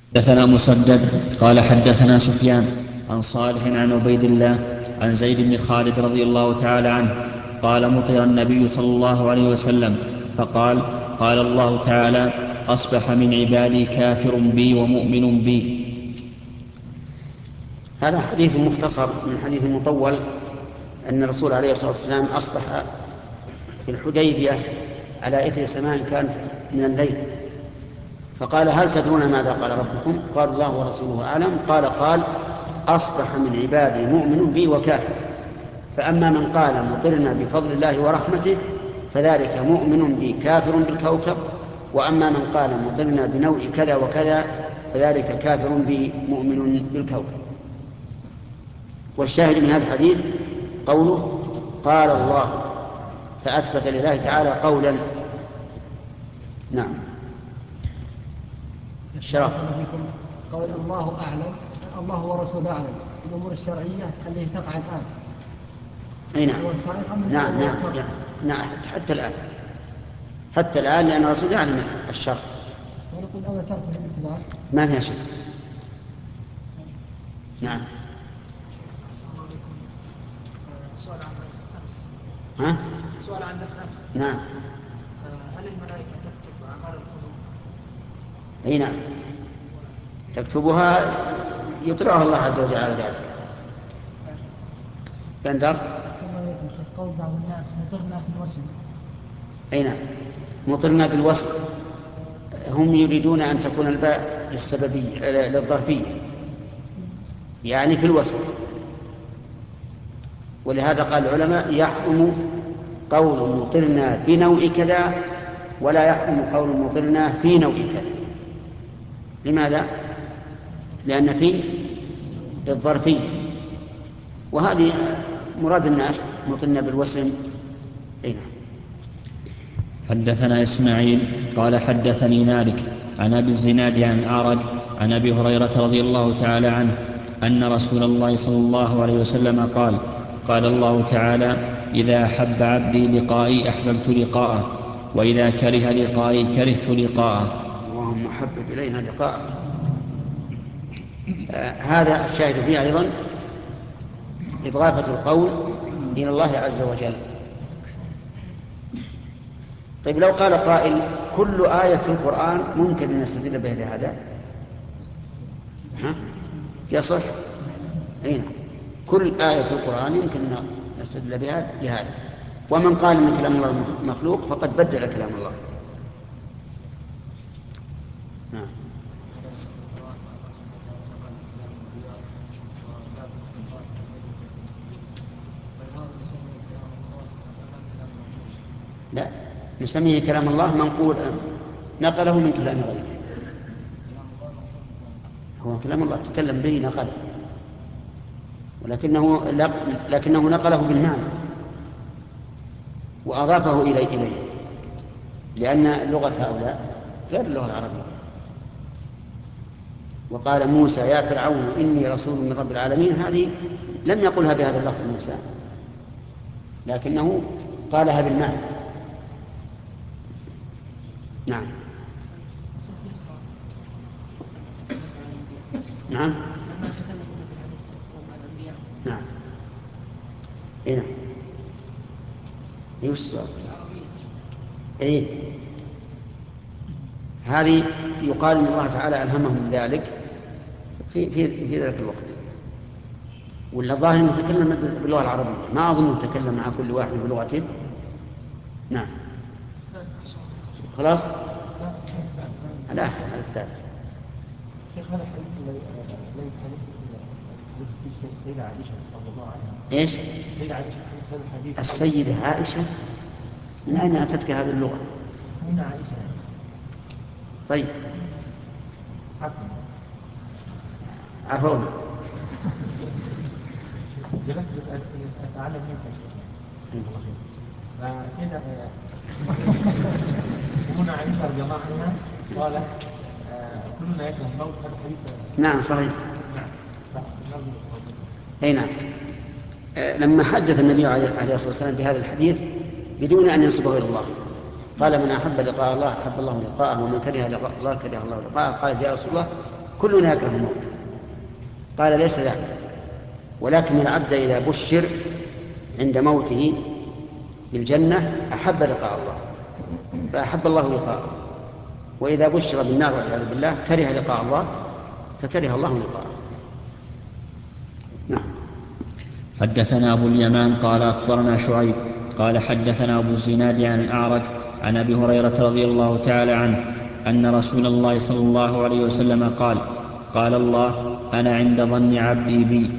حدثنا مسدد قال حدثنا سفيان عن صالح عن عبيد الله عن زيد بن خالد رضي الله تعالى عنه قال مطر النبي صلى الله عليه وسلم فقال قال الله تعالى أصبح من عبادي كافر بي ومؤمن بي. هذا حديث مختصر من حديث مطول أن الرسول عليه الصلاة والسلام أصبح في الحديبية على إثر سماء كانت من الليل، فقال هل تدرون ماذا قال ربكم؟ قال الله ورسوله أعلم. قال أصبح من عبادي مؤمن بي وكافر، فأما من قال مطرنا بفضل الله ورحمته فذلك مؤمن بي كافر بالكوكب، وأما من قال مطرنا بنوع كذا وكذا فذلك كافر بي مؤمن بالكوكب. والشاهد من هذا الحديث قوله قال الله، فأثبت لله تعالى قولا. نعم. الشرف قول الله أعلم، الله ورسوله أعلم في الأمور الشرعية التي تقع الآن. أي نعم. نعم حتى الآن لأن الرسول يعلم الشر. ونقول أولا ترك الالتباس ما فيها شيء. نعم. سؤال عن درس أمس. نعم. هل الملائكة تكتب أعمال القلوب؟ أي نعم تكتبها، يطلعها الله عز وجل على ذلك. بندر قول بعض الناس مطرنا في الوسم. أي نعم مطرنا بالوسم، هم يريدون أن تكون الباء للسببية للظرفية يعني في الوسم، ولهذا قال العلماء يحرم قول مطرنا بنوع كذا ولا يحرم قول مطرنا في نوع كذا. لماذا؟ لأن في الظرفية، وهذه مراد الناس مطرنا بالوسم. نعم. حدثنا إسماعيل قال حدثني مالك عن أبي الزناد عن أعرج عن أبي هريرة رضي الله تعالى عنه أن رسول الله صلى الله عليه وسلم قال قال الله تعالى إذا أحب عبدي لقائي أحببت لقاءه وإذا كره لقائي كرهت لقاءه. اللهم حبب إلينا لقاءك. هذا الشاهد فيه أيضا إضافة القول إلى الله عز وجل. طيب لو قال قائل كل آية في القرآن ممكن أن نستدل بها لهذا، يصح؟ أين كل آية في القرآن يمكن أن نستدل بها لهذا. ومن قال أن كلام الله مخلوق فقد بدل كلام الله. نعم. لا نسميه كلام الله منقول نقله من كلام غيره. هو كلام الله تكلم به نقله، لكنه نقله بالمعنى وأضافه إليه، لأن لغة هؤلاء غير اللغة العربية. وقال موسى يا فرعون إني رسول من رب العالمين، هذه لم يقلها بهذا اللفظ موسى، لكنه قالها بالمعنى. نعم. نعم. نعم. نعم. ايش السؤال؟ هذه يقال ان الله تعالى الهمهم ذلك في ذلك الوقت، ولا ظاهر انه تكلم باللغه العربيه، ما اظنه تكلم مع كل واحد بلغته. نعم. خلاص. لا هذا الثالث. السيدة عائشة رضي الله عنها. ايش؟ السيدة عائشة من أين أتتك هذه اللغة؟ من عائشة. طيب عفونا. جلست أتعلم منك فسيدة أمنا عائشة رضي الله عنها قالت كلنا يكره الموت. هذا حديث. نعم صحيح. أي نعم. لما حدث النبي عليه الصلاة والسلام بهذا الحديث بدون أن ينسبه إلى الله قال من أحب لقاء الله أحب الله لقاءه ومن كره لقاء الله كره الله لقاءه. قال يا رسول الله كلنا يكره الموت. قال ليس ذاك، ولكن العبد إذا بشر عند موته بالجنة أحب لقاء الله فأحب الله لقاءه، وإذا بشر بالنار والعياذ بالله كره لقاء الله فكره الله لقاءه. نعم. حدثنا أبو اليمان قال أخبرنا شعيب قال حدثنا أبو الزناد عن الأعرج عن أبي هريرة رضي الله تعالى عنه أن رسول الله صلى الله عليه وسلم قال: قال الله: أنا عند ظن عبدي بي.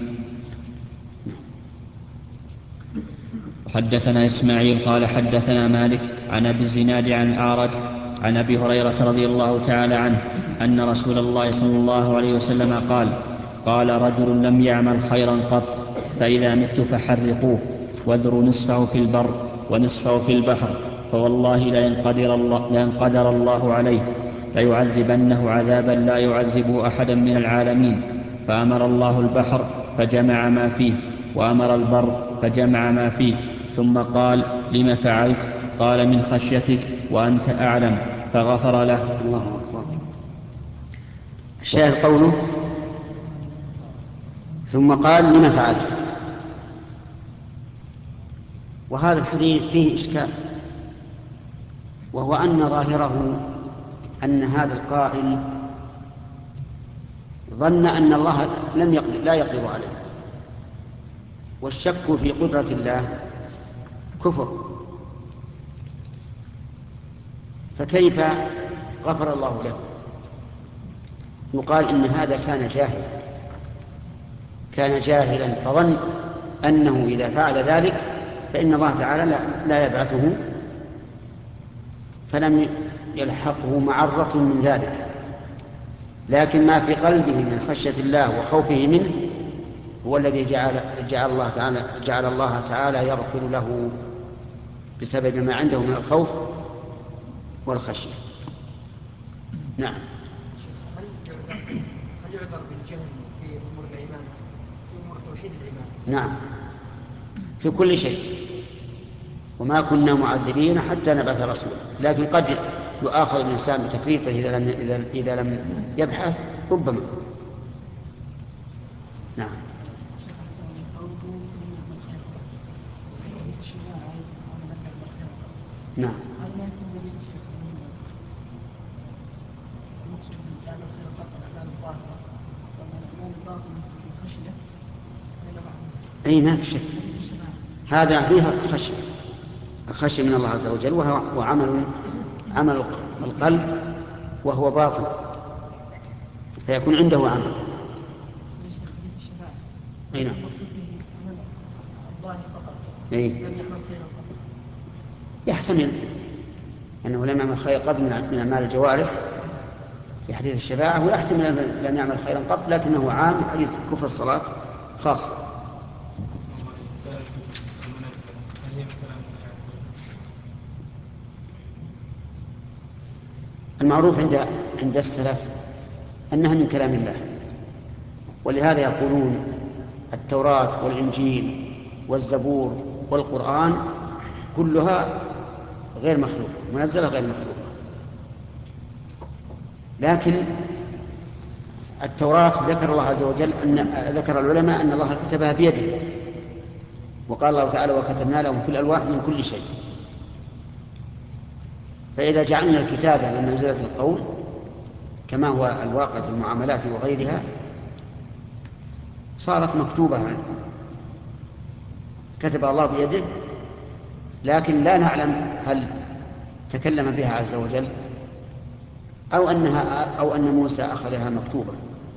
حدثنا إسماعيل قال حدثنا مالك عن أبي الزناد عن الأعرج عن أبي هريرة رضي الله تعالى عنه أن رسول الله صلى الله عليه وسلم قال: قال رجل لم يعمل خيرا قط فإذا مت فحرقوه واذروا نصفه في البر ونصفه في البحر، فوالله لئن قدر الله عليه ليعذبنه عذابا لا يعذبه أحدا من العالمين. فأمر الله البحر فجمع ما فيه، وأمر البر فجمع ما فيه، ثم قال: لم فعلت؟ قال: من خشيتك وأنت أعلم، فغفر له. الله أكبر. الشاهد قوله ثم قال: لم فعلت. وهذا الحديث فيه إشكال، وهو أن ظاهره أن هذا القائل ظن أن الله لا يقدر عليه، والشك في قدرة الله كفر، فكيف غفر الله له؟ يقال إن هذا كان جاهلا فظن أنه إذا فعل ذلك فإن الله تعالى لا يبعثه، فلم يلحقه معرة من ذلك. لكن ما في قلبه من خشية الله وخوفه منه هو الذي جعل الله تعالى يغفر له بسبب ما عنده من الخوف والخشية. نعم. هل يعذر بالجهل في أمور الإيمان، في أمور توحيد الإيمان؟ نعم، في كل شيء، وما كنا معذبين حتى نبعث رسولا، لكن قد يؤاخذ الإنسان بتفريطه إذا لم يبحث ربما. نعم. نعم. أي ما في شك، هذا فيها الخشية من الله عز وجل، وهو عمل القلب وهو باطن، فيكون عنده عمل. أي نعم. يحتمل أنه لم يعمل خير قبل من أعمال الجوارح في حديث الشفاعة، ويحتمل لم يعمل خيرا قبل، لكنه عام حديث كفر الصلاة خاص. المعروف عند السلف أنها من كلام الله، ولهذا يقولون التوراة والإنجيل والزبور والقرآن كلها غير مخلوقة، منزلة غير مخلوقة. لكن التوراة ذكر الله عز وجل ذكر العلماء أن الله كتبها بيده، وقال الله تعالى: وكتبنا لهم في الألواح من كل شيء. فإذا جعلنا الكتابة بمنزلة القول كما هو الواقع في المعاملات وغيرها صارت مكتوبة، كتب الله بيده، لكن لا نعلم هل تكلم بها عز وجل أو أن موسى أخذها مكتوبة.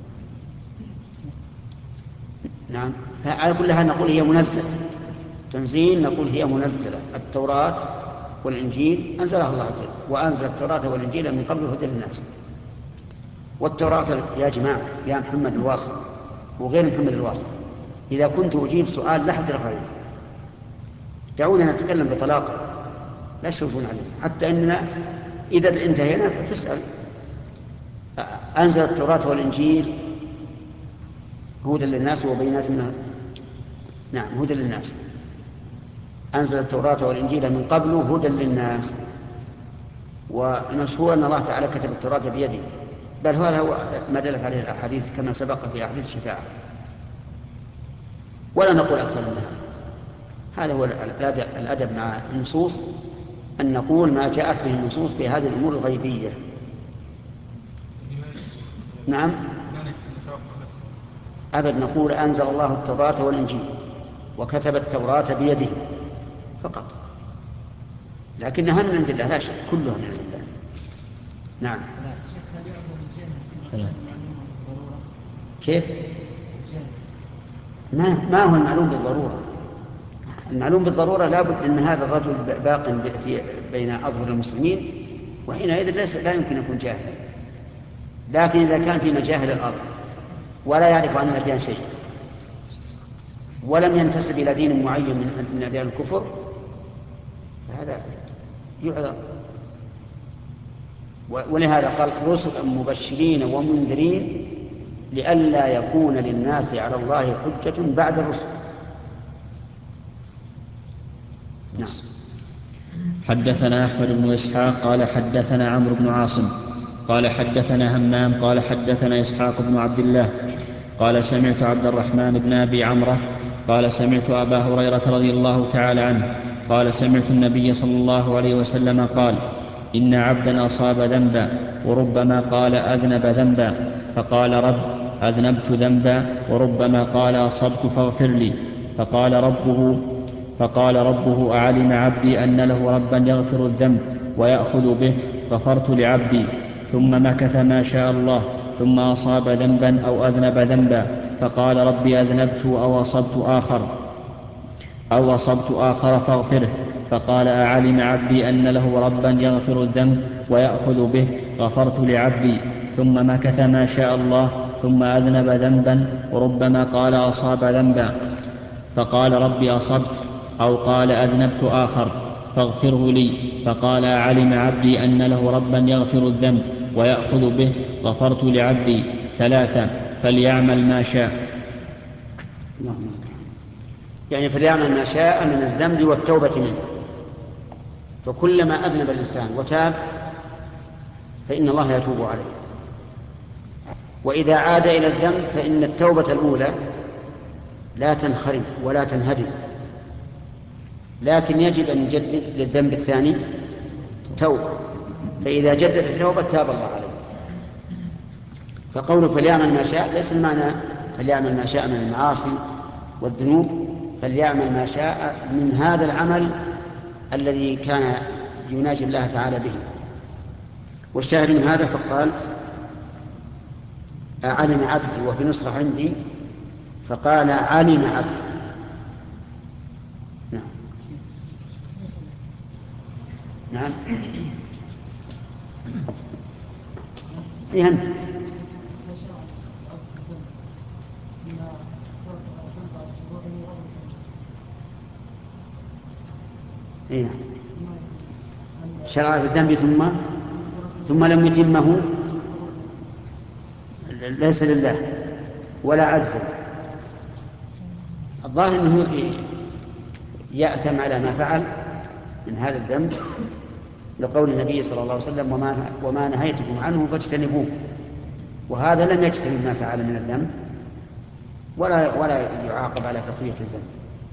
نعم. على كل حال نقول هي منزلة تنزيل، نقول هي منزلة. التوراة والإنجيل أنزلها الله عز وجل، وأنزل التوراة والإنجيل من قبل هدى للناس. والتوراة يا جماعة، يا محمد الواصل وغير محمد الواصل، إذا كنت أجيب سؤال لا حد رفعه، دعونا نتكلم بطلاقة لا تشوفون علينا، حتى إننا إذا انتهينا فاسأل. أنزل التوراة والإنجيل هدى للناس وبينات منها. نعم، هدى للناس. أنزل التوراة والإنجيل من قبل هدى للناس، والمشهور أن الله تعالى كتب التوراة بيده بل هذا هو ما دلت عليه الأحاديث كما سبق في أحاديث الشفاعة، ولا نقول أكثر من هذا هو الأدب مع النصوص، أن نقول ما جاءت به النصوص بهذه الأمور الغيبية. نعم، أبد نقول أنزل الله التوراة والإنجيل وكتب التوراة بيده فقط، لكنها من عند الله لا شك، كلها من عند الله. نعم. كيف؟ ما هو المعلوم بالضرورة؟ المعلوم بالضرورة لابد أن هذا الرجل باق بين أظهر المسلمين، وحينئذ لا يمكن أن يكون جاهلا. لكن إذا كان في مجاهل الأرض ولا يعرف عن الأديان شيئا ولم ينتسب إلى دين معين من أديان الكفر فهذا يعذر. ولهذا قال رسلا مبشرين ومنذرين لئلا يكون للناس على الله حجة بعد الرسل. نعم. حدثنا أحمد بن إسحاق قال حدثنا عمرو بن عاصم قال حدثنا همام قال حدثنا إسحاق بن عبد الله قال سمعت عبد الرحمن بن أبي عمرو قال سمعت أبا هريرة رضي الله تعالى عنه قال سمعت النبي صلى الله عليه وسلم قال إن عبدا أصاب ذنبا وربما قال أذنب ذنبا فقال رب أذنبت ذنبا وربما قال أصبت فاغفر لي فقال ربه أعلم عبدي أن له ربا يغفر الذنب ويأخذ به غفرت لعبدي. ثم مكث ما شاء الله ثم أصاب ذنبا أو أذنب ذنبا فقال ربي أذنبت أو أصبت آخر فاغفره. فقال أعلم عبدي أن له ربا يغفر الذنب ويأخذ به غفرت لعبدي. ثم مكث ما شاء الله ثم أذنب ذنبا وربما قال أصاب ذنبا فقال ربي أصبت أو قال أذنبت آخر فاغفره لي. فقال أعلم عبدي أن له ربا يغفر الذنب ويأخذ به غفرت لعبدي 3 فليعمل ما شاء. يعني فليعمل ما شاء من الذنب والتوبة منه، فكلما أذنب الإنسان وتاب فإن الله يتوب عليه، وإذا عاد إلى الذنب فإن التوبة الأولى لا تنخرم ولا تنهدم، لكن يجب أن يجدد للذنب الثاني توبة، فإذا جدد التوبة تاب الله عليه. فقوله فليعمل ما شاء ليس المعنى فليعمل ما شاء من المعاصي والذنوب، فليعمل ما شاء من هذا العمل الذي كان يناجي الله تعالى به. والشاهد من هذا فقال علم عبدي، وفي نسخة عندي فقال علم عبدي. نعم. نعم. أنت إيه؟ شرع في الذنب ثم لم يتمه ليس لله ولا عجز. الظاهر أنه يأتم على ما فعل من هذا الذنب لقول النبي صلى الله عليه وسلم وما نهيتكم عنه فاجتنبوه، وهذا لم يجتنب ما فعل من الذنب ولا يعاقب على بقية الذنب.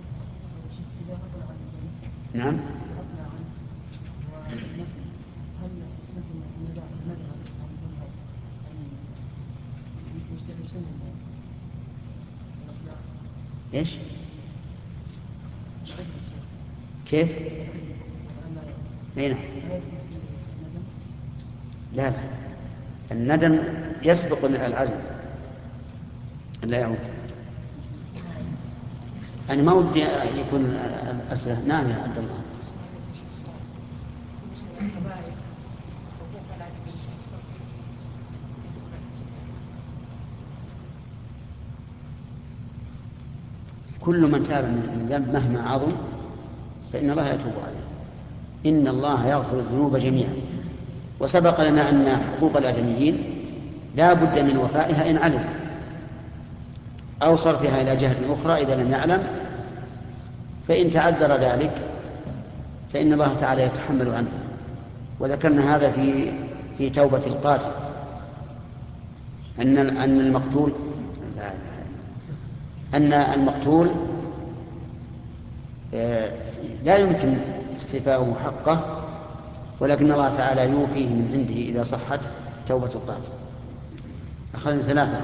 نعم. ايش؟ كيف؟ هنا لا الندم يسبق العزم لا يعود. أنا ما ودي يكون الأسئلة. نعم يا عبد الله. كل من تاب من ذنب مهما عظم فإن الله يتوب عليه. إن الله يغفر الذنوب جميعا. وسبق لنا أن حقوق الآدميين لا بد من وفائها إن علم أو صرفها إلى جهة أخرى إذا لم يعلم، فإن تعذر ذلك فإن الله تعالى يتحمل عنه. وذكرنا هذا في توبة القاتل أن المقتول أن المقتول لا يمكن استيفاؤه حقه، ولكن الله تعالى يوفيه من عنده إذا صحت توبة القاتل. أخذنا 3.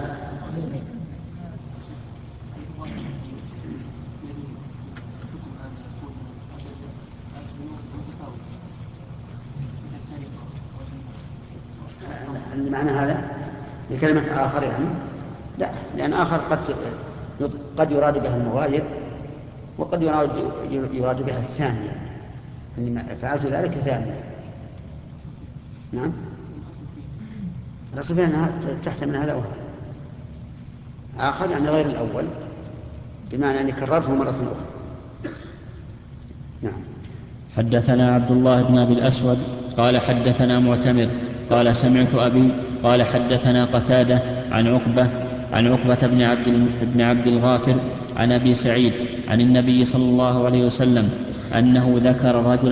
المعنى هذا لكلمة آخر يعني؟ لا، لأن آخر قد يراد بها المغاير، وقد يراد بها الثانية، أني فعلت ذلك ثانية. نعم، الأصل فيها أنها تحتمل هذا وهذا. آخر يعني غير الأول، بمعنى أني كررته مرة أخرى. نعم. حدثنا عبد الله بن أبي الأسود قال حدثنا معتمر قال سمعت أبي قال حدثنا قتادة عن عقبة بن عبد الغافر عن أبي سعيد عن النبي صلى الله عليه وسلم أنه ذكر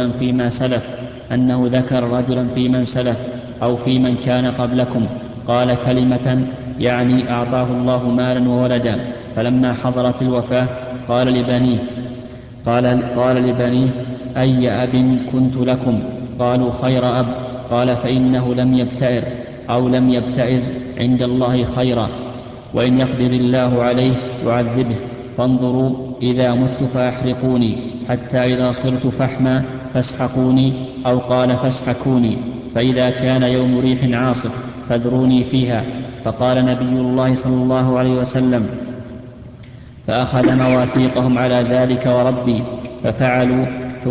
رجلا في من سلف أو في من كان قبلكم قال كلمة يعني أعطاه الله مالا وولدا، فلما حضرت الوفاة قال لبنيه أي أب كنت لكم؟ قالوا خير أب. قال فإنه لم يبتئر أو لم يبتئز عند الله خيرا، وإن يقدر الله عليه يعذبه، فانظروا إذا مت فأحرقوني حتى إذا صرت فحما فاسحقوني، أو قال فاسحكوني، فإذا كان يوم ريح عاصف فاذروني فيها. فقال نبي الله صلى الله عليه وسلم فأخذ مواثيقهم على ذلك وربي ففعلوا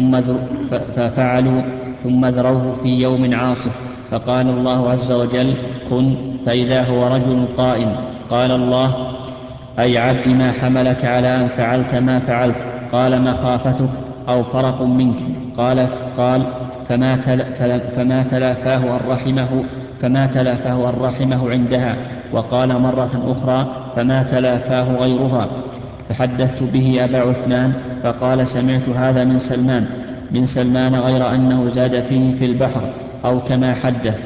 ثم ذروه في يوم عاصف، فقال الله عز وجل كن، فإذا هو رجل قائم. قال الله أي عبد ما حملك على أن فعلت ما فعلت؟ قال مخافتك أو فرق منك. قال فما تلافاه أن رحمه عندها. وقال مرة أخرى فما تلافاه غيرها. فحدثت به أبا عثمان فقال سمعت هذا من سلمان غير أنه زاد فيه في البحر أو كما حدث.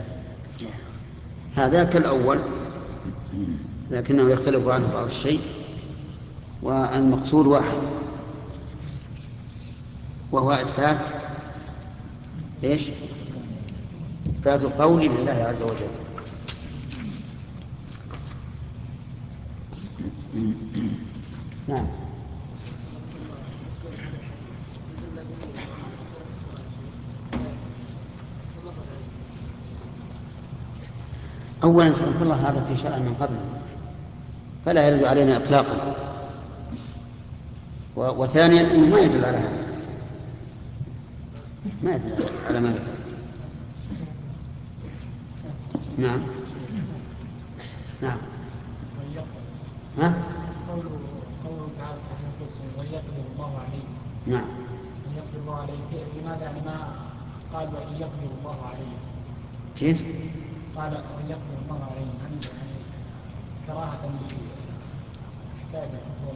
هذا كالأول لكنه يختلف عنه بعض الشيء، والمقصود واحد، وهو إثبات إثبات القول لله عز وجل. نعم. أولا سبحان الله هذا في شرع من قبل فلا يرد علينا إطلاقا، وثانيا إنه ما يدل على هذا، ما يدل على ما ذكرت. نعم. نعم. ها؟ قوله تعالى ويقدر الله عليه. نعم. أن يقدر الله عليه لماذا يعني ما قال وإن يقدر الله عليه؟ كيف؟ قال وإن يقدر الله عليه يعني كراهة لحكاية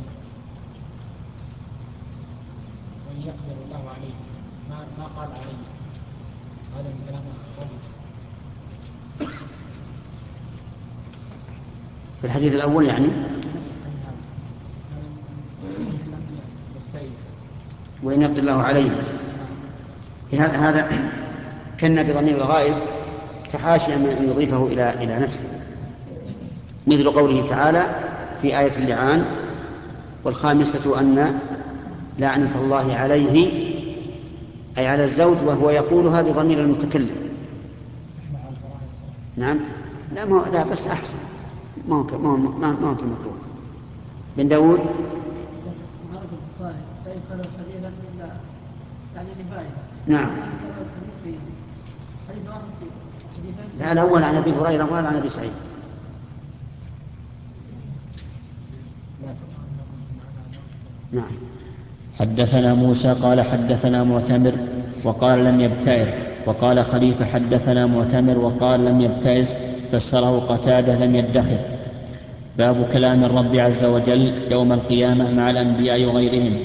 وإن يقدر الله عليه ما قال عليه. هذا من كلام الرجل في الحديث الأول يعني وإن يقدر الله عليه، هذا كان بضمير الغائب كحاشية من أن يضيفه إلى نفسه، مثل قوله تعالى في آية اللعان والخامسة أن لعنة الله عليه أي على الزوج، وهو يقولها بضمير المتكلم. نعم. لا بس أحسن، ما هو كالمكروه. بن داود نعم. لا الأول عن أبي هريرة وهذا عن أبي سعيد. نعم. حدثنا موسى قال حدثنا معتمر وقال لم يبتئر، وقال خليفة حدثنا معتمر وقال لم يبتئز، فسره قتادة لم يدخر. باب كلام الرب عز وجل يوم القيامة مع الأنبياء وغيرهم.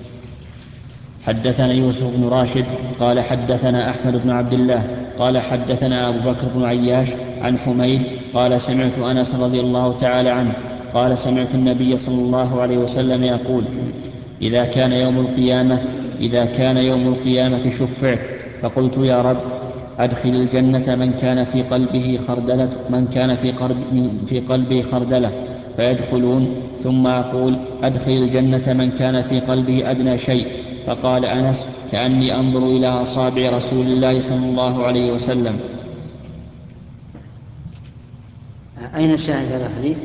حدثنا يوسف بن راشد قال حدثنا أحمد بن عبد الله قال حدثنا أبو بكر بن عياش عن حميد قال سمعت أنس رضي الله تعالى عنه قال سمعت النبي صلى الله عليه وسلم يقول إذا كان يوم القيامة شفعت فقلت يا رب أدخل الجنة من كان في قلبه خردلة فيدخلون، ثم أقول أدخل الجنة من كان في قلبه أدنى شيء. فقال أنس كأني أنظر إلى أصابع رسول الله صلى الله عليه وسلم. أين الشاهد هذا الحديث؟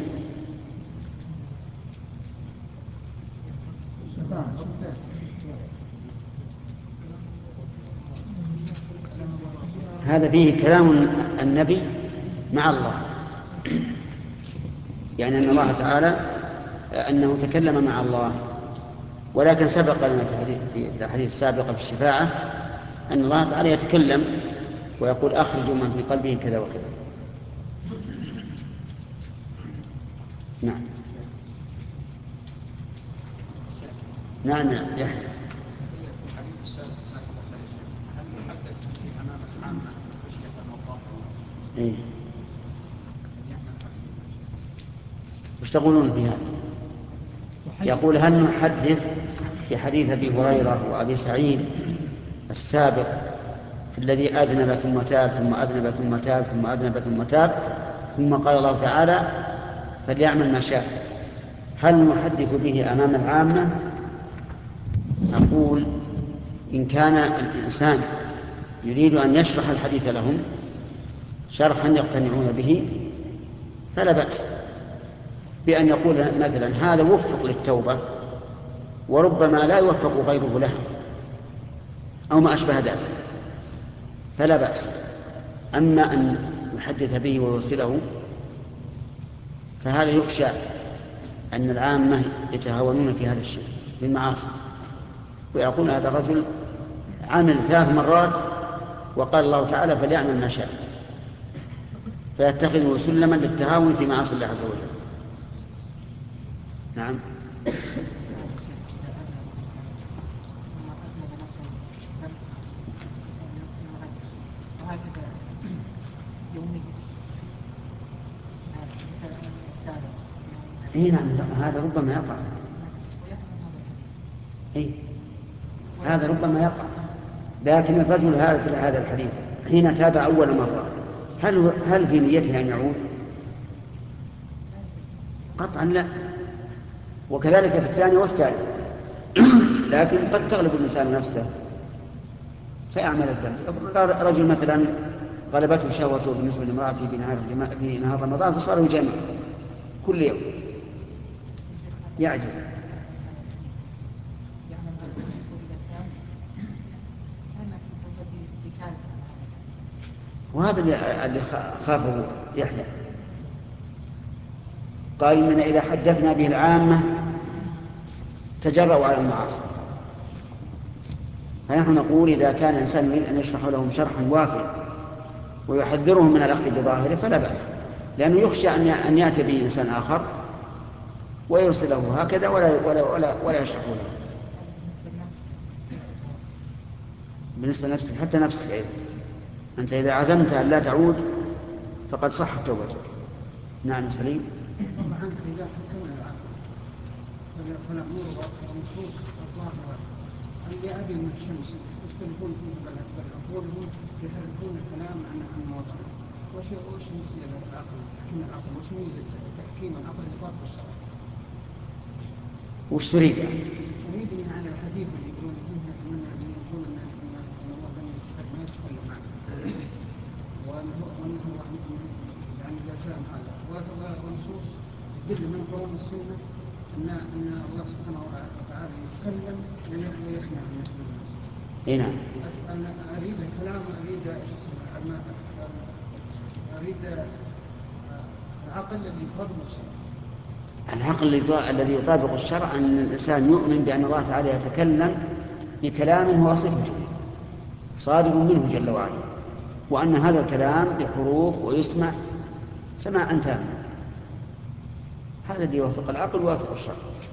هذا فيه كلام النبي مع الله، يعني أن الله تعالى أنه تكلم مع الله. ولكن سبق لنا في الحديث السابق في الشفاعة أن الله تعالى يتكلم ويقول أخرجوا من في قلبه كذا وكذا. نعم نعم يحيى. إيه؟ وش تقولون في هذا؟ يقول هل نحدث في حديث أبي هريرة وأبي سعيد السابق في الذي أذنب ثم تاب ثم أذنب ثم تاب ثم أذنب ثم تاب ثم قال الله تعالى فليعمل ما شاء، هل نحدث به أمام العامة؟ أقول إن كان الإنسان يريد أن يشرح الحديث لهم شرحا يقتنعون به فلا بأس بأن يقول مثلا هذا وفق للتوبة وربما لا يوفق غيره له أو ما أشبه ذلك، فلا بأس. أما أن يحدث به ويرسله فهذا يخشى أن العامة يتهاونون في هذا الشيء في المعاصي، ويقول هذا الرجل عمل 3 مرات وقال الله تعالى فليعمل ما شاء، فيتخذه سلما للتهاون في معاصي الله عز وجل. نعم. إيه نعم هذا ربما يقع. إيه هذا ربما يقع، لكن الرجل هذا الحديث حين تاب أول مرة هل في نيته أن يعود؟ قطعا لا، وكذلك في الثاني والثالث. لكن قد تغلب الإنسان نفسه فيعمل الذنب. رجل مثلا غلبته شهوته بالنسبة لامرأته في نهار رمضان فصار يجامع كل يوم يعجز. وهذا اللي خافه يحيى، قال إننا إذا حدثنا به العامة تجرؤوا على المعاصي، فنحن نقول إذا كان الإنسان يريد أن يشرح لهم شرحا وافيا ويحذرهم من الأخذ بظاهره فلا بأس، لأنه يخشى أن يأتي به إنسان آخر ويرسله هكذا ولا يشرح له. بالنسبة لنفسك حتى نفسك أيضا، أنت إذا عزمت أن لا تعود فقد صحت توبتك. نعم سليم. فالأمور والنصوص الظاهرة الذي من الشمس يختلفون في أقوالهم يحرفون الكلام عن مواضعه. وش يصير العقل تحكيم العقل؟ وش ميزة تحكيم العقل لفرق الشرع؟ وش تريد؟ أريد يعني الحديث اللي يقولون أن الله ما يتكلم عنه ونحن يعني إذا كان هذا ونصوص تدل من قرون السنة أن الله سبحانه وتعالى يتكلم ويسمع الناس. إيه نعم. أنا أريد الكلام أريد العقل الذي يطابق الشرع. العقل الذي يطابق الشرع أن الإنسان يؤمن بأن الله تعالى يتكلم بكلام هو صفته صادر منه جل وعلا، وأن هذا الكلام بحروف ويسمع سماعا تاما. هذا اللي يوافق العقل ويوافق الشرع.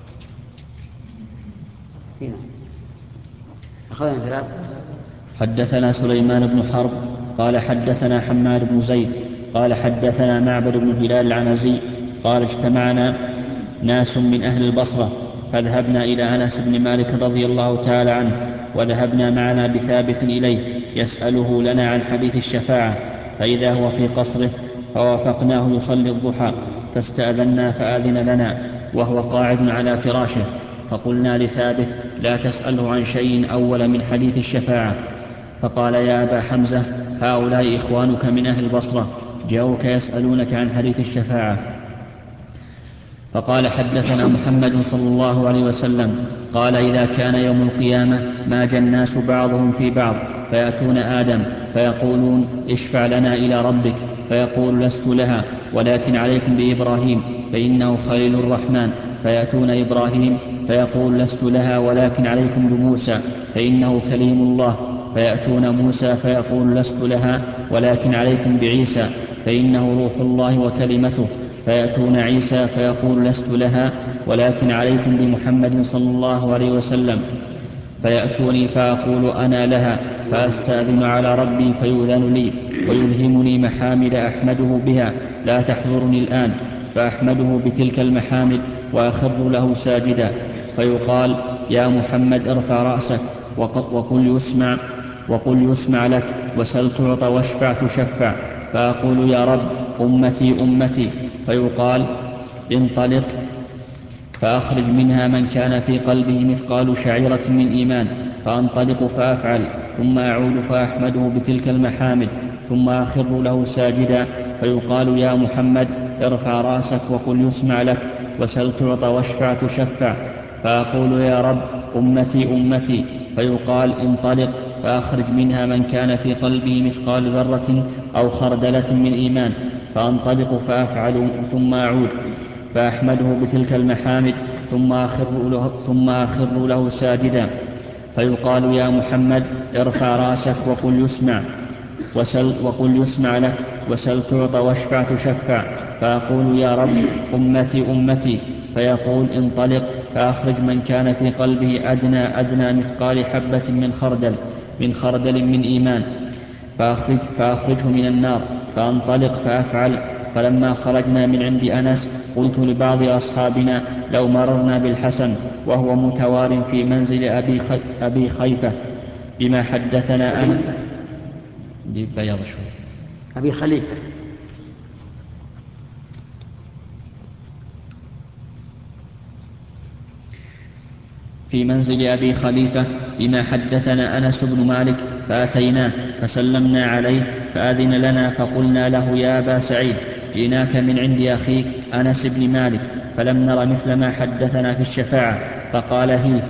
هنا أخذنا 3. حدثنا سليمان بن حرب قال حدثنا حماد بن زيد قال حدثنا معبد بن هلال العنزي قال اجتمعنا ناس من أهل البصرة فذهبنا إلى أنس بن مالك رضي الله تعالى عنه وذهبنا معنا بثابت إليه يسأله لنا عن حديث الشفاعة فإذا هو في قصره فوافقناه يصلي الضحى فاستأذنا فآذن لنا وهو قاعد على فراشه فقلنا لثابت لا تسأله عن شيء أول من حديث الشفاعة فقال يا أبا حمزة هؤلاء إخوانك من أهل البصرة جاءوك يسألونك عن حديث الشفاعة. فقال حدثنا محمد صلى الله عليه وسلم قال إذا كان يوم القيامة ماج الناس بعضهم في بعض فيأتون آدم فيقولون اشفع لنا إلى ربك فيقول لست لها ولكن عليكم بإبراهيم فإنه خليل الرحمن فيأتون إبراهيم فيقول لست لها ولكن عليكم بموسى فإنه كليم الله فيأتون موسى فيقول لست لها ولكن عليكم بعيسى فإنه روح الله وكلمته فيأتون عيسى فيقول لست لها ولكن عليكم بمحمد صلى الله عليه وسلم فيأتوني فأقول أنا لها فأستأذن على ربي فيؤذن لي ويلهمني محامد أحمده بها لا تحضرني الآن فأحمده بتلك المحامد وأخر له ساجدا فيقال يا محمد ارفع رأسك وقل يسمع لك وسل تعط واشفع تشفع فأقول يا رب أمتي أمتي فيقال انطلق فأخرج منها من كان في قلبه مثقال شعيرة من إيمان فأنطلق فأفعل ثم أعود فأحمده بتلك المحامد ثم أخر له ساجدا فيقال يا محمد ارفع رأسك وقل يسمع لك وسل تعط واشفع تشفع فأقول يا رب أمتي أمتي فيقال انطلق فأخرج منها من كان في قلبه مثقال ذرة أو خردلة من إيمان فأنطلق فأفعل ثم أعود فأحمده بتلك المحامد ثم أخر له ساجدا فيقال يا محمد ارفع رأسك وقل يسمع لك وسل تعط واشفع تشفع فأقول يا رب أمتي أمتي فيقول انطلق فأخرج من كان في قلبه أدنى مثقال حبة من خردل من إيمان فأخرجه من النار فأنطلق فأفعل فلما خرجنا من عند أنس قلت لبعض أصحابنا لو مررنا بالحسن وهو متوار في منزل أبي خيفة بما حدثنا أبي خليفة في منزل أبي خليفة بما حدثنا أنس بن مالك فأتيناه فسلمنا عليه فأذن لنا فقلنا له يا أبا سعيد جئناك من عند أخيك أنس بن مالك فلم نر مثل ما حدثنا في الشفاعة فقال هي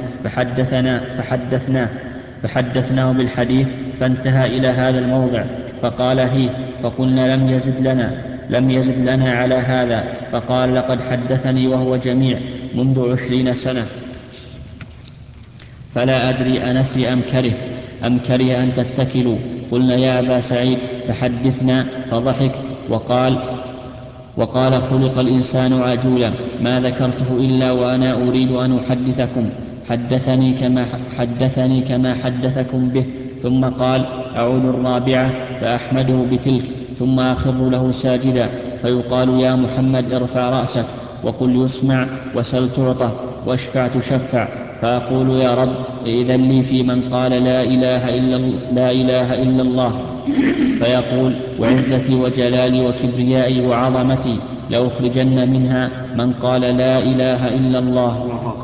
فحدثناه بالحديث فانتهى إلى هذا الموضع فقال هي فقلنا لم يزد لنا على هذا فقال لقد حدثني وهو جميع منذ 20 سنة فلا أدري أنسي أم كره أن تتكلوا قلنا يا أبا سعيد فحدثنا فضحك وقال خلق الإنسان عجولا ما ذكرته إلا وأنا أريد أن أحدثكم حدثني كما حدثكم به ثم قال أعود الرابعة فأحمده بتلك ثم أخر له ساجدا فيقال يا محمد ارفع رأسك وقل يسمع وسل تعطى واشفع تشفع فأقول يا رب إذن لي في من قال لا إله إلا الله فيقول وعزتي وجلالي وكبريائي وعظمتي لأخرجن منها من قال لا إله إلا الله.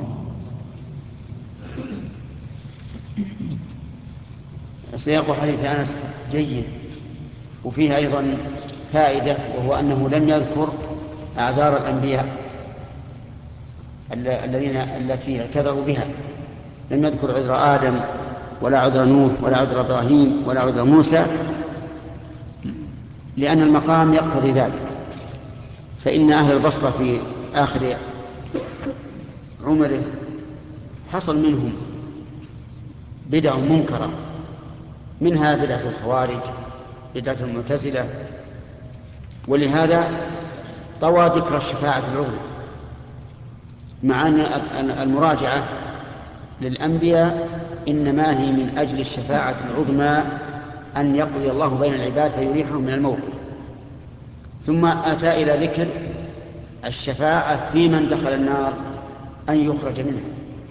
سياق حديث أنس جيد وفيه أيضا فائدة وهو أنه لم يذكر أعذار الأنبياء التي اعتذروا بها لم يذكر عذر آدم ولا عذر نوح ولا عذر إبراهيم ولا عذر موسى لأن المقام يقتضي ذلك فإن أهل البصرة في آخر عمره حصل منهم بدع منكرة منها بدعة الخوارج بدعة المعتزلة ولهذا طوى ذكر الشفاعة العظمى مع أن المراجعة للأنبياء إنما هي من أجل الشفاعة العظمى أن يقضي الله بين العباد فيريحهم من الموقف ثم أتى إلى ذكر الشفاعة في من دخل النار أن يخرج منها،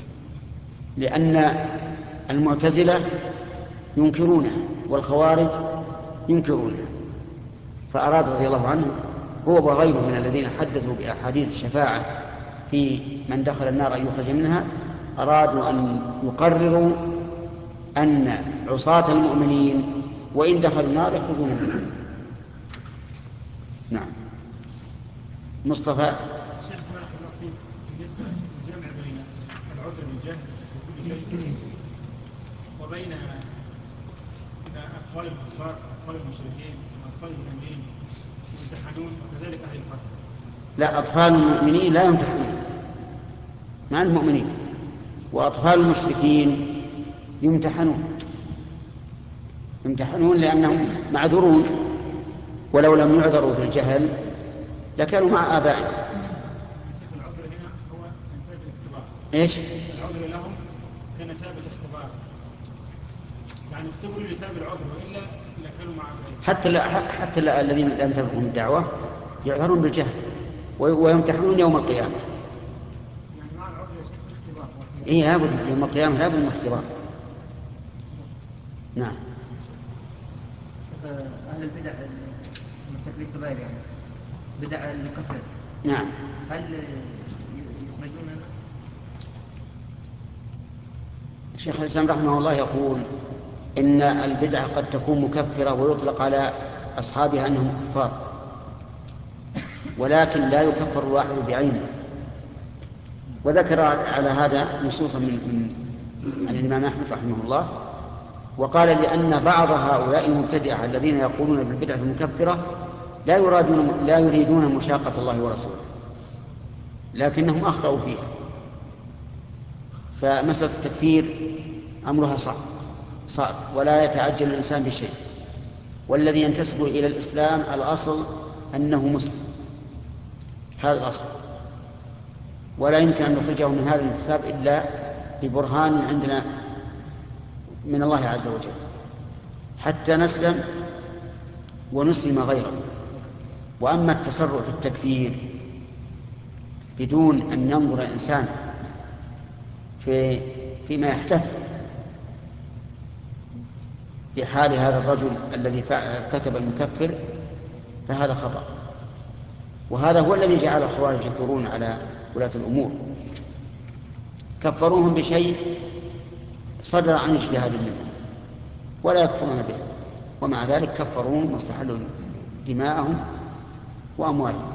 لأن المعتزلة ينكرونها والخوارج ينكرونها، فأراد رضي الله عنه هو وغيره من الذين حدثوا بأحاديث الشفاعة في من دخل النار أن يخرج منها، أرادوا أن يقرروا أن عصاة المؤمنين وإن دخلوا النار يخرجون منها. نعم. مصطفى. بالنسبة للجمع بين العذر بالجهل وكل شيء وبين أطفال الكفار وأطفال المشركين وأطفال المؤمنين يمتحنون وكذلك أهل الفترة. لا، أطفال المؤمنين لا يمتحنون مع المؤمنين، وأطفال المشركين يمتحنون لأنهم معذورون، ولو لم يعذروا بالجهل لكانوا مع آبائهم. العذر هنا هو نسابة الاختبار. إيش؟ العذر لهم كنسابة الاختبار، يعني اختبروا لسبب العذر وإلا كانوا مع آبائهم. حتى الذين لم تبلغهم الدعوة يعذرون بالجهل ويمتحنون يوم القيامة. يعني مع العذر يا شيخ الاختبار. إيه، لابد يوم القيامة لابد من اختبار. نعم. أهل البدع مرتكبين كبائر يعني بدع الكفر. نعم. هل يخرجون؟ شيخ الإسلام رحمه الله يقول إن البدعة قد تكون مكفرة ويطلق على أصحابها أنهم كفار، ولكن لا يكفر الواحد بعينه. وذكر على هذا نصوصا عن الإمام أحمد رحمه الله، وقال لأن بعض هؤلاء المبتدعة الذين يقولون بالبدعة المكفرة لا يريدون مشاقة الله ورسوله، لكنهم أخطأوا فيها. فمسألة التكفير أمرها صعب ولا يتعجل الإنسان بشيء، والذي ينتسب إلى الإسلام الأصل أنه مسلم، هذا الأصل، ولا يمكن أن نخرجه من هذا الانتساب إلا ببرهان عندنا من الله عز وجل حتى نسلم ونسلم غيره. وأما التسرع في التكفير بدون أن ينظر الإنسان فيما يحتف بحال هذا الرجل الذي ارتكب المكفر فهذا خطأ، وهذا هو الذي جعل الخوارج يثورون على ولاة الأمور، كفروهم بشيء صدر عن اجتهاد منهم ولا يكفرون به، ومع ذلك كفروهم واستحلوا دماءهم وأموالهم.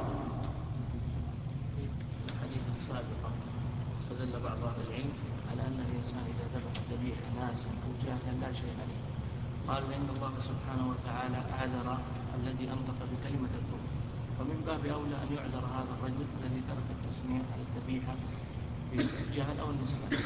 الحديث السابق استدل بعض أهل العلم على أن الإنسان إذا ذبح ذبيحة ناسا أو جاهلا لا شيء عليه، قال لأن الله سبحانه وتعالى أعذر الذي أنطق بكلمة الكفر، ومن باب أولى أن يعذر هذا الرجل الذي ترك التسمية على الذبيحة بالجهل أو النسيان.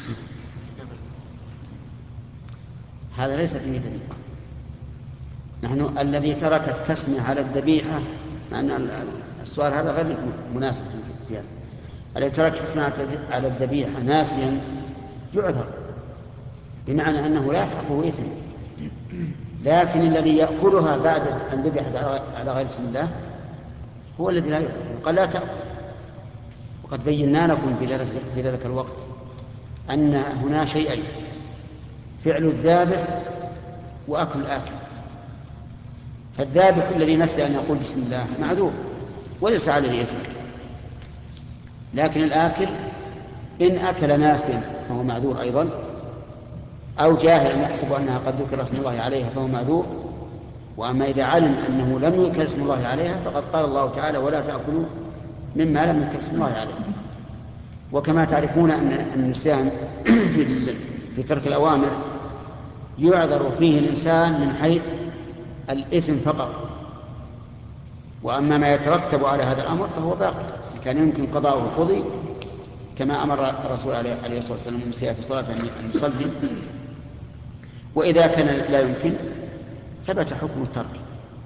هذا ليس فيه دليل. نحن الذي ترك التسمية على الذبيحة، مع أن السؤال هذا غير مناسب في هذا، الذي ترك التسمية على الذبيحة ناسيا يعذر، بمعنى أنه لا يحقه إثم، لكن الذي يأكلها بعد أن ذبحت على غير اسم الله هو الذي لا يعذر، قال لا تأكل. وقد بينا لكم في ذلك الوقت أن هنا شيئين: فعل الذابح وأكل الآكل. فالذابح الذي نسي أن يقول بسم الله معذور وليس عليه إثم، لكن الآكل إن أكل ناسيا فهو معذور أيضا، أو جاهلا يحسب أنها قد ذكر اسم الله عليها فهو معذور. وأما إذا علم أنه لم يذكر اسم الله عليها فقد قال الله تعالى: ولا تأكلوا مما لم يذكر اسم الله عليه. وكما تعرفون أن النسيان في ترك الأوامر يعذر فيه الإنسان من حيث الإثم فقط، وأما ما يترتب على هذا الأمر فهو باقي، كان يمكن قضاؤه قضي كما أمر الرسول عليه الصلاة والسلام المسيء في صلاة أن يصلي، وإذا كان لا يمكن ثبت حكم الترك.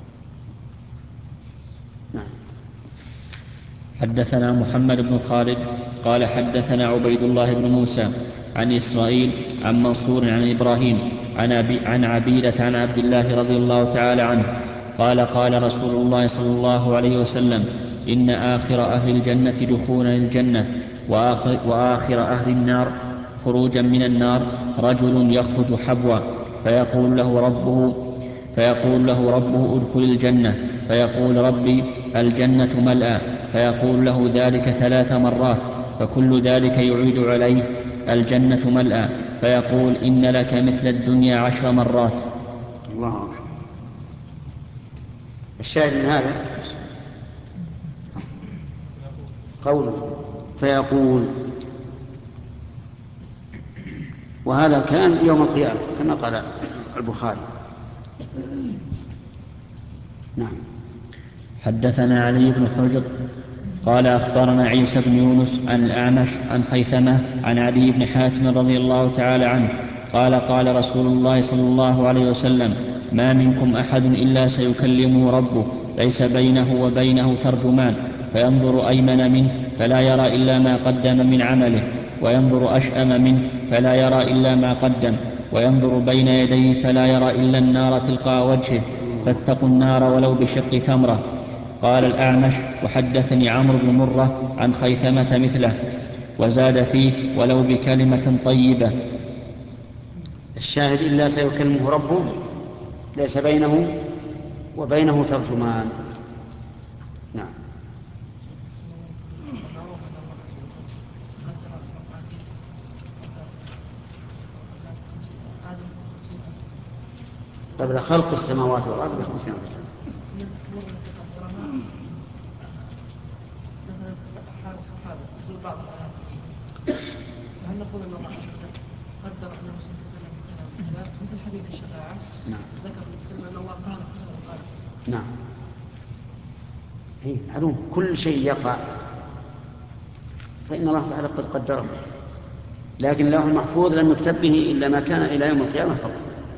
نعم. حدثنا محمد بن خالد قال حدثنا عبيد الله بن موسى عن إسرائيل عن منصور عن إبراهيم عن عبيدة عن عبد الله رضي الله تعالى عنه قال قال رسول الله صلى الله عليه وسلم إن آخر أهل الجنة دخولا الجنة وآخر أهل النار خروجا من النار رجل يخرج حبوا فيقول له ربه ادخل الجنة فيقول ربي الجنة ملأى فيقول له ذلك 3 مرات فكل ذلك يعيد عليه الجنة ملأى فيقول إن لك مثل الدنيا 10 مرات. الله أكبر. الشاهد من هذا قوله فيقول، وهذا الكلام يوم القيامة كما قال البخاري. نعم. حدثنا علي بن حجر قال أخبرنا عيسى بن يونس عن الأعمش عن خيثمة عن عدي بن حاتم رضي الله تعالى عنه قال قال رسول الله صلى الله عليه وسلم ما منكم أحد إلا سيكلمه ربه ليس بينه وبينه ترجمان فينظر أيمن منه فلا يرى إلا ما قدم من عمله وينظر أشأم منه فلا يرى إلا ما قدم وينظر بين يديه فلا يرى إلا النار تلقاء وجهه فاتقوا النار ولو بشق تمرة. قال الأعمش وحدثني عمرو بن مرة عن خيثمة مثله وزاد فيه ولو بكلمة طيبة. الشاهد إلا سيكلمه ربه ليس بينه وبينه ترجمان. نعم. قبل خلق السماوات والأرض ب50 سنة. حال الصحابة نزول بعض الآيات هل نقول أن الله قدر أن المسلم تكلم بالكلام مثل حديث الشفاعة؟ نعم. ذكر ابن أن الله قال قال. نعم. معلوم كل شيء يقع فإن الله تعالى قد قدره، لكن له المحفوظ لم يكتب به إلا ما كان إلى يوم القيامة فقط.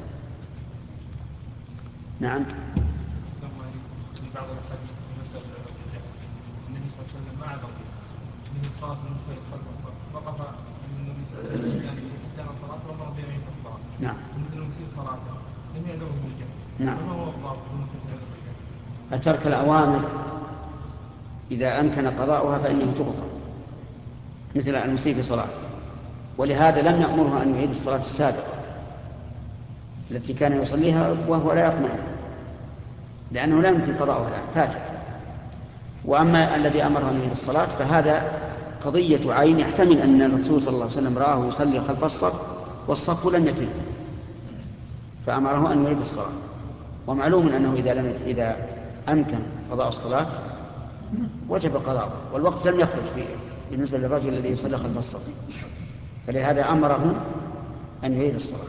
نعم. في بعض الحديث مثل النبي صلى الله عليه وسلم ما عذر من صلاة المنفرد خلف الصف وقف النبي صلى الله عليه وسلم كان صلاة ومر بين يديه الصلاة. نعم. مثل المسيء صلاته لم يعذره بالجهل. نعم. فما هو الضابط بالنسبة لهذا؟ ترك الأوامر إذا أمكن قضاؤها فإنه تغفر مثل المسيء في صلاته، ولهذا لم يأمره أن يعيد الصلاة السابقة التي كان يصليها وهو لا يطمئن لأنه لا يمكن قضاؤها الآن فاتت. وأما الذي أمره أن يعيد الصلاة فهذا قضية عين يحتمل أن الرسول صلى الله عليه وسلم رآه يصلي خلف الصف والصف لم يتم فأمره أن يعيد الصلاة. ومعلوم أنه إذا أمكن قضاء الصلاة وجب قضاءه والوقت لم يخرج فيه بالنسبة للرجل الذي يصلي خلف الصف، فلهذا أمره أن يعيد الصلاة.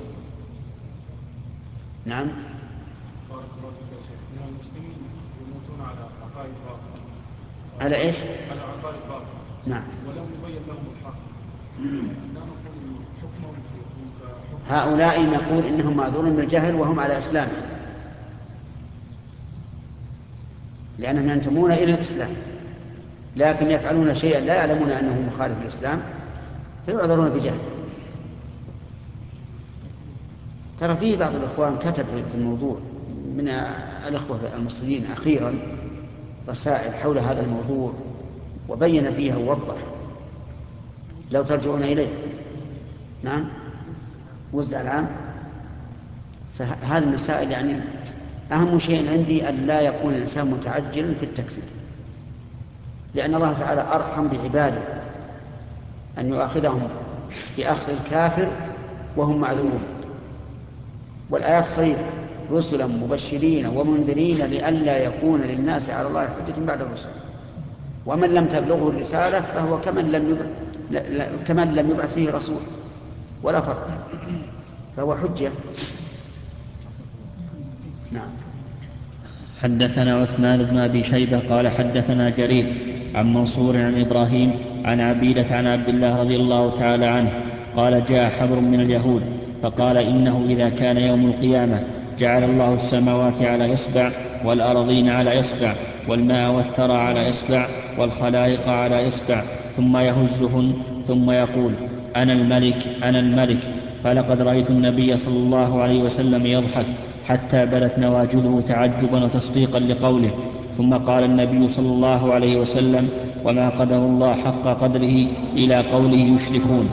نعم. بارك الله فيك يا شيخ. من المسلمين يموتون على عقائد باطلة. على إيش؟ على عقائد باطلة. نعم. ولم يبين لهم الحق. لا نقول حكمهم هؤلاء نقول إنهم معذورون بالجهل وهم على إسلام لأنهم ينتمون إلى الإسلام لكن يفعلون شيئا لا يعلمون أنه مخالف الإسلام فيعذرون بجهل. ترى فيه بعض الإخوان كتب في الموضوع من الإخوة المصريين أخيرا رسائل حول هذا الموضوع وبين فيها ووضح لو ترجعون إليه. نعم. وزع العام. فهذه المسائل يعني أهم شيء عندي أن لا يكون الإنسان متعجلا في التكفير لأن الله تعالى أرحم بعباده أن يؤاخذهم بأخذ الكافر وهم معذورون. والآيات صريحة رسلا مبشرين ومنذرين لئلا يكون للناس على الله حجة بعد الرسل ومن لم تبلغه الرسالة فهو كمن لم يبعث فيه رسول ولا فرق فهو حجة. نعم. حدثنا عثمان بن أبي شيبة قال حدثنا جرير عن منصور عن إبراهيم عن عبيدة عن عبد الله رضي الله تعالى عنه قال جاء حبر من اليهود فقال إنه إذا كان يوم القيامة جعل الله السماوات على إصبع والأرضين على إصبع والماء والثرى على إصبع والخلائق على إصبع ثم يهزهن ثم يقول أنا الملك أنا الملك. فلقد رأيت النبي صلى الله عليه وسلم يضحك حتى بدت نواجذه تعجبا وتصديقا لقوله. ثم قال النبي صلى الله عليه وسلم: وما قدر الله حق قدره، إلى قوله يشركون.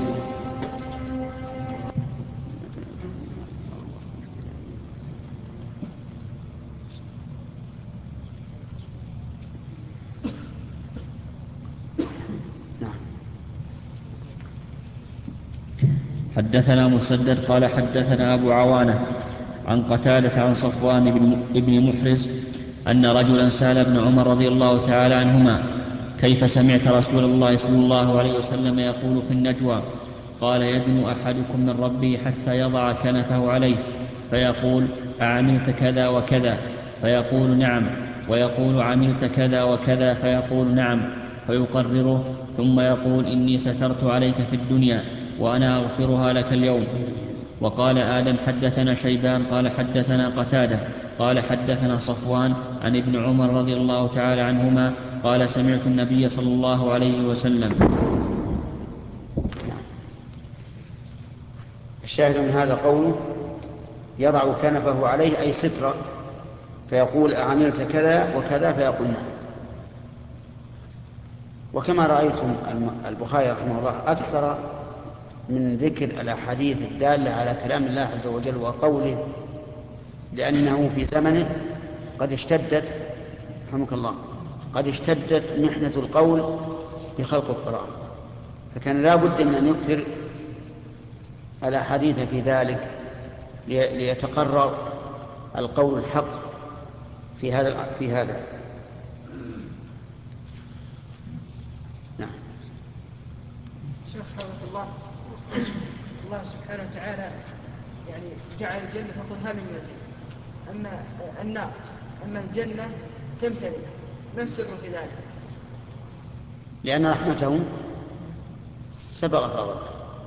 حدثنا مسدد قال حدثنا أبو عوانة عن قتادة عن صفوان بن محرز أن رجلا سأل ابن عمر رضي الله تعالى عنهما: كيف سمعت رسول الله صلى الله عليه وسلم يقول في النجوى؟ قال: يدنو أحدكم من ربه حتى يضع كنفه عليه فيقول: أعملت كذا وكذا؟ فيقول: نعم. ويقول: عملت كذا وكذا؟ فيقول: نعم. فيقرره ثم يقول: إني سترت عليك في الدنيا وأنا أغفرها لك اليوم. وقال آدم: حدثنا شيبان قال حدثنا قتادة قال حدثنا صفوان عن ابن عمر رضي الله تعالى عنهما قال: سمعت النبي صلى الله عليه وسلم. الشاهد من هذا قوله: يضع كنفه عليه أي سترة، فيقول: أعملت كذا وكذا؟ فيقول: نعم. وكما رأيتم البخاري رحمه الله أكثر من ذكر الأحاديث الدالة على كلام الله عز وجل وقوله، لأنه في زمنه قد اشتدت رحمك الله محنة القول بخلق القرآن، فكان لا بد من أن يكثر الأحاديث في ذلك ليتقرر القول الحق في هذا. نعم. شيخ رحمه الله، الله سبحانه وتعالى يعني جعل الجنة فقلها من يزيد، أما النار أما الجنة تمتلئ، ما السر في ذلك؟ لأن رحمته سبقت غضبه.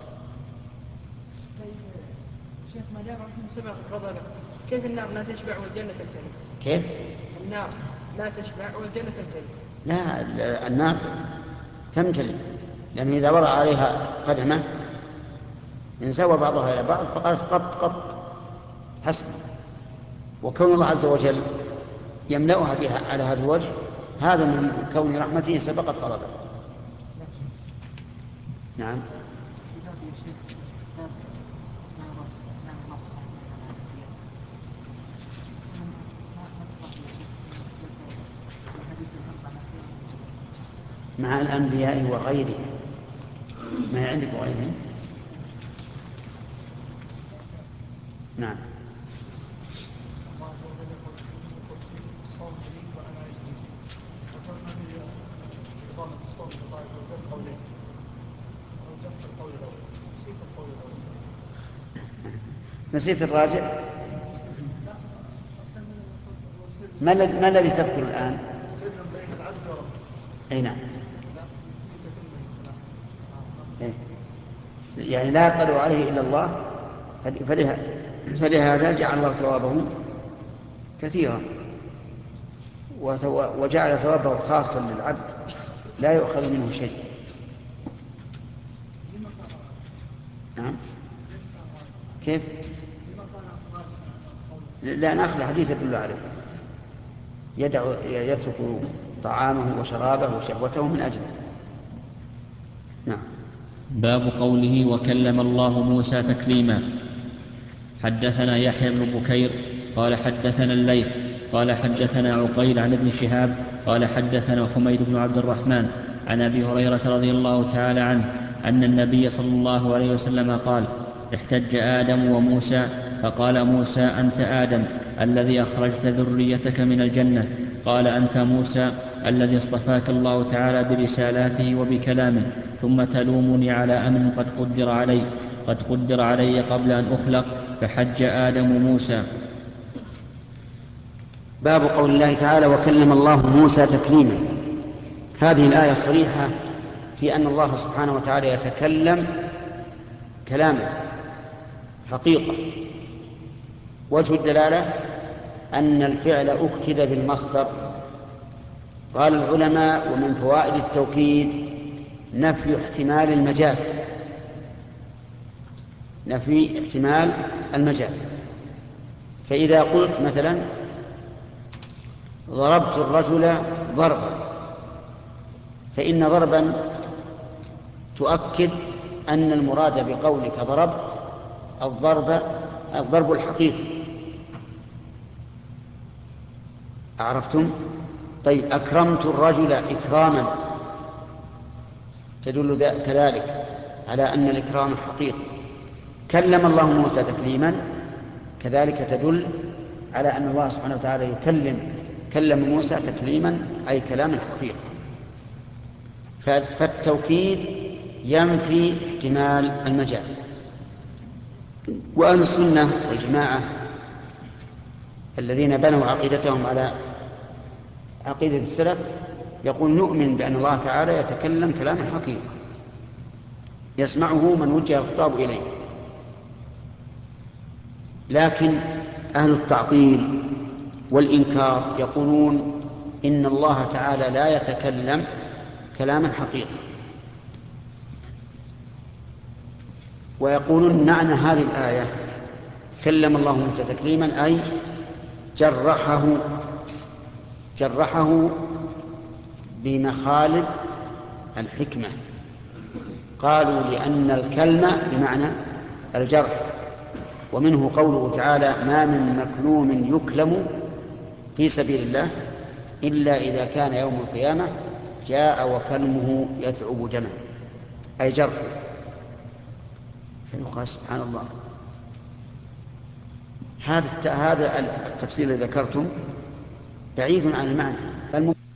شيخ ما دام رحمته سبقت غضبه، كيف النار لا تشبع والجنة تمتلئ؟ كيف؟ النار لا تشبع والجنة تمتلئ. لا، النار تمتلئ، لأنه إذا وضع عليها قدمه انزوى بعضها إلى بعض فقالت قط قط حسب. وكون الله عز وجل يملأها بها على هذا الوجه، هذا من كون رحمته سبقت غضبه. نعم. مع الأنبياء وغيرهم، ما عندك وغيرهم؟ نعم. نسيت الراجع. ما الذي تذكر الآن؟ أي نعم. يعني لا يطلع عليه إلا الله، فلهذا جعل الله ثوابه كثيرا، وجعل ثوابه خاصا للعبد لا يؤخذ منه شيء. نعم. كيف؟ لا نأخذ حديث يدل عليه، يترك طعامه وشرابه وشهوته من أجله. نعم. باب قوله: وكلم الله موسى تكليما. حدثنا يحيى بن بكير قال حدثنا الليث قال حدثنا عقيل عن ابن شهاب قال حدثنا حميد بن عبد الرحمن عن أبي هريرة رضي الله تعالى عنه أن النبي صلى الله عليه وسلم قال: احتج آدم وموسى فقال موسى: أنت آدم الذي أخرجت ذريتك من الجنة. قال: أنت موسى الذي اصطفاك الله تعالى برسالاته وبكلامه، ثم تلومني على أمر قد قدر علي قبل أن أخلق. فحج آدم موسى. باب قول الله تعالى: وكلم الله موسى تكليما. هذه الآية الصريحة في أن الله سبحانه وتعالى يتكلم كلاما حقيقة. وجه الدلالة أن الفعل أكد بالمصدر. قال العلماء: ومن فوائد التوكيد نفي احتمال المجاز، فإذا قلت مثلا ضربت الرجل ضربا، فإن ضربا تؤكد أن المراد بقولك ضربت الضرب الحقيقي. أعرفتم؟ طيب أكرمت الرجل إكراما تدل كذلك على أن الإكرام حقيقي. كلم الله موسى تكليما كذلك تدل على أن الله سبحانه وتعالى كلم موسى تكليما أي كلاما حقيقي. فالتوكيد ينفي احتمال المجاز. وأهل السنة والجماعة الذين بنوا عقيدتهم على عقيدة السلف يقول نؤمن بأن الله تعالى يتكلم كلاما حقيقي يسمعه من وجه الخطاب إليه. لكن أهل التعطيل والإنكار يقولون إن الله تعالى لا يتكلم كلاما حقيقي، ويقولون معنى هذه الآية كلم الله موسى تكليما أي جرحه بمخالب الحكمة. قالوا لأن الكلمة بمعنى الجرح، ومنه قوله تعالى ما من مكلوم يكلم في سبيل الله إلا إذا كان يوم القيامة جاء وكلمه يتعب دمه أي جرحه. فيقال سبحان الله هذا التفسير الذي ذكرتم بعيد عن المعنى.